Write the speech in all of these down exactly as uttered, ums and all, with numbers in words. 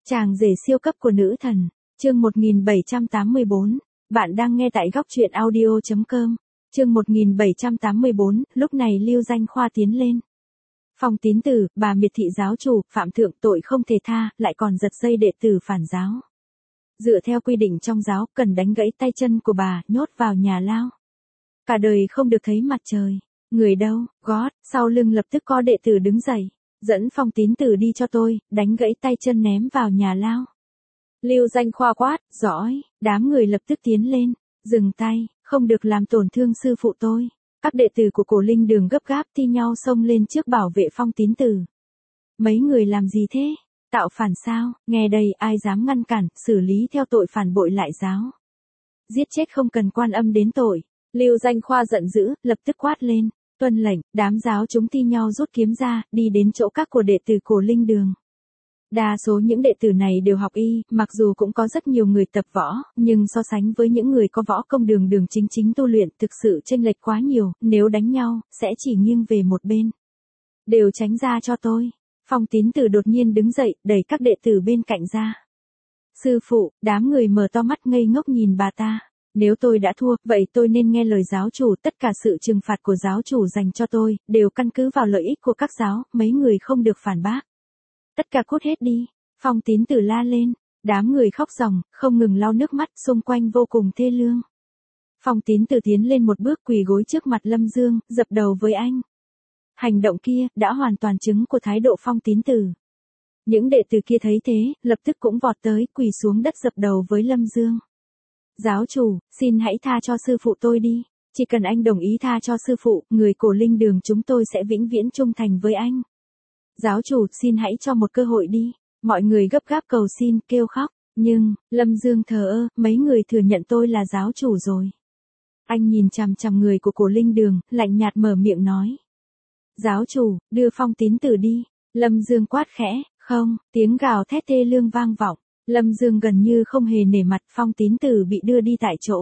Chàng rể siêu cấp của nữ thần, chương một nghìn bảy trăm tám mươi bốn, bạn đang nghe tại góc truyện audio chấm com, chương một nghìn bảy trăm tám mươi bốn, lúc này Lưu Danh Khoa tiến lên. Phong Tín Tử, bà miệt thị giáo chủ, phạm thượng tội không thể tha, lại còn giật dây đệ tử phản giáo. Dựa theo quy định trong giáo, cần đánh gãy tay chân của bà, nhốt vào nhà lao. Cả đời không được thấy mặt trời. Người đâu, gót, sau lưng lập tức có đệ tử đứng dậy. Dẫn Phong Tín Tử đi cho tôi, đánh gãy tay chân ném vào nhà lao. Lưu Danh Khoa quát, giỏi, đám người lập tức tiến lên, dừng tay, không được làm tổn thương sư phụ tôi. Các đệ tử của Cổ Linh Đường gấp gáp thi nhau xông lên trước bảo vệ Phong Tín Tử. Mấy người làm gì thế? Tạo phản sao? Nghe đây, ai dám ngăn cản, xử lý theo tội phản bội lại giáo. Giết chết không cần quan âm đến tội. Lưu Danh Khoa giận dữ, lập tức quát lên. Tuân lệnh, đám giáo chúng thi nhau rút kiếm ra, đi đến chỗ các của đệ tử Cổ Linh Đường. Đa số những đệ tử này đều học y, mặc dù cũng có rất nhiều người tập võ, nhưng so sánh với những người có võ công đường đường chính chính tu luyện thực sự chênh lệch quá nhiều, nếu đánh nhau, sẽ chỉ nghiêng về một bên. Đều tránh ra cho tôi. Phong Tín Tử đột nhiên đứng dậy, đẩy các đệ tử bên cạnh ra. Sư phụ, đám người mở to mắt ngây ngốc nhìn bà ta. Nếu tôi đã thua, vậy tôi nên nghe lời giáo chủ, tất cả sự trừng phạt của giáo chủ dành cho tôi, đều căn cứ vào lợi ích của các giáo, mấy người không được phản bác. Tất cả cút hết đi, Phong Tín Tử la lên, đám người khóc ròng, không ngừng lau nước mắt, xung quanh vô cùng thê lương. Phong Tín Tử tiến lên một bước quỳ gối trước mặt Lâm Dương, dập đầu với anh. Hành động kia, đã hoàn toàn chứng của thái độ Phong Tín Tử. Những đệ tử kia thấy thế, lập tức cũng vọt tới, quỳ xuống đất dập đầu với Lâm Dương. Giáo chủ, xin hãy tha cho sư phụ tôi đi, chỉ cần anh đồng ý tha cho sư phụ, người Cổ Linh Đường chúng tôi sẽ vĩnh viễn trung thành với anh. Giáo chủ, xin hãy cho một cơ hội đi, mọi người gấp gáp cầu xin, kêu khóc, nhưng, Lâm Dương thờ ơ, mấy người thừa nhận tôi là giáo chủ rồi. Anh nhìn chằm chằm người của Cổ Linh Đường, lạnh nhạt mở miệng nói. Giáo chủ, đưa Phong Tín Tử đi, Lâm Dương quát khẽ, không, tiếng gào thét thê lương vang vọng. Lâm Dương gần như không hề nể mặt, Phong Tín Tử bị đưa đi tại chỗ.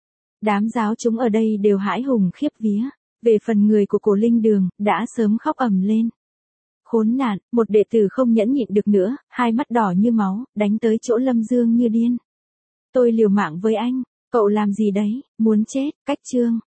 Đám giáo chúng ở đây đều hãi hùng khiếp vía, về phần người của Cổ Linh Đường, đã sớm khóc ầm lên. Khốn nạn, một đệ tử không nhẫn nhịn được nữa, hai mắt đỏ như máu, đánh tới chỗ Lâm Dương như điên. Tôi liều mạng với anh, cậu làm gì đấy, muốn chết, cách chương.